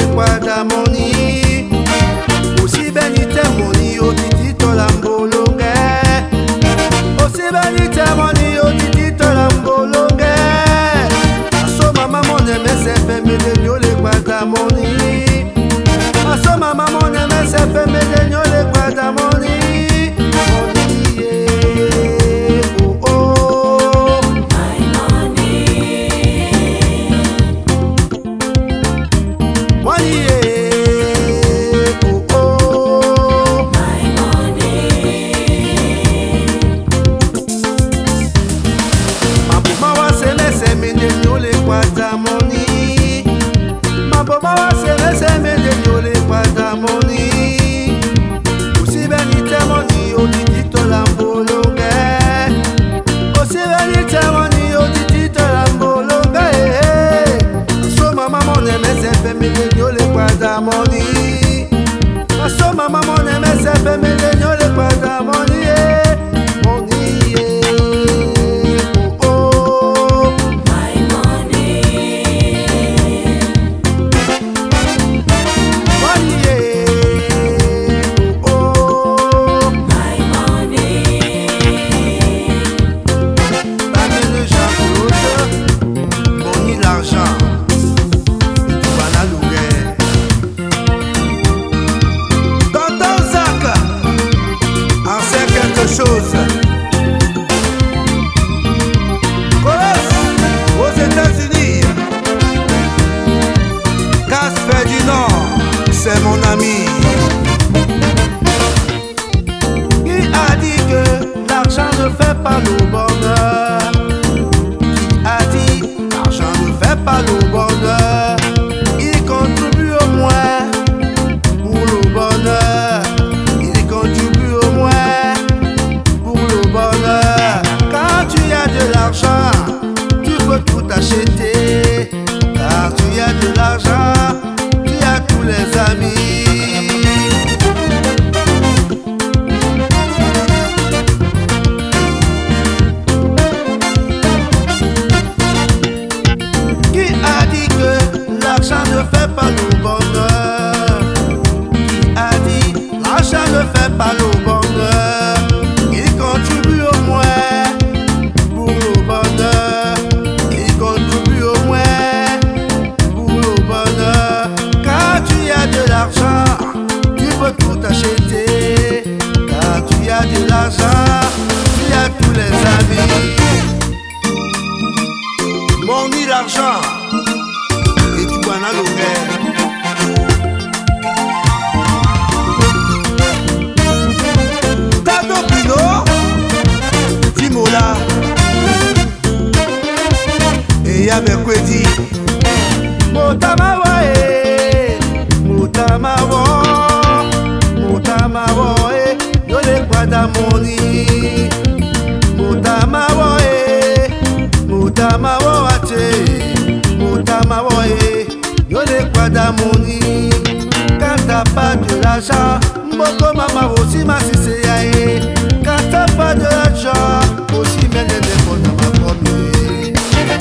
kwada moni Osi benite moni otiti tolambolonge Osi benite moni otiti tolambolonge Aso mama mone mesepe medenyole kwada moni Aso mama mone mesepe medenyole kwada moni Aso mama mone mesepe medenyole kwada moni moni oh oh my money moni oh oh my money Daniel Jean-Claude moni l'argent chose. Colosse aux États-Unis. Casse Ferdinand, c'est mon ami. Qui a dit que l'argent ne fait pas le bonheur? Qui a dit que l'argent ne fait pas le bonheur? Il contribue au moins pour le bonheur. Il contribue au moins. Quand tu as de l'argent, tu peux tout acheter. Quand tu as de l'argent, tu as tous les amis. Qui a dit que l'argent ne fait pas le bonheur? Qui a dit que l'argent ne fait pas le bonheur? Il contribue au moins pour le bonheur. Il contribue au moins pour le bonheur. Quand tu as de l'argent, tu peux tout acheter. Quand tu as de l'argent, tu as tous les amis. Moni l'argent et tu vas dans le rêve. Timola et Yabekwedi Motamawa Motamawa Motamawa Yole kwada moni Motamawa Motamawa ate Motamawa Yole kwada moni. Quand t'as pas de l'argent Mboko mama aussi ma sise yae. Quand t'as pas de l'argent aussi mène des bonnes à ma première.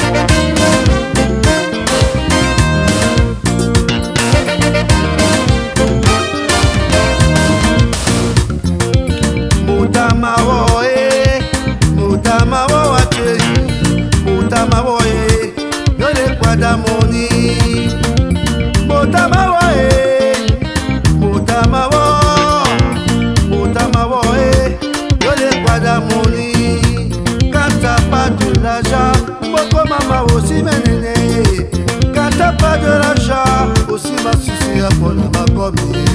Motamawa Motamawa ate Motamawa Yole kwada moni. Motamawa Motamawa Motamawa Yole kwada moni. Quand t'as pas de l'argent Mboko mama aussi menene. Quand t'as pas de l'argent aussi ma susi à bonne ma commis.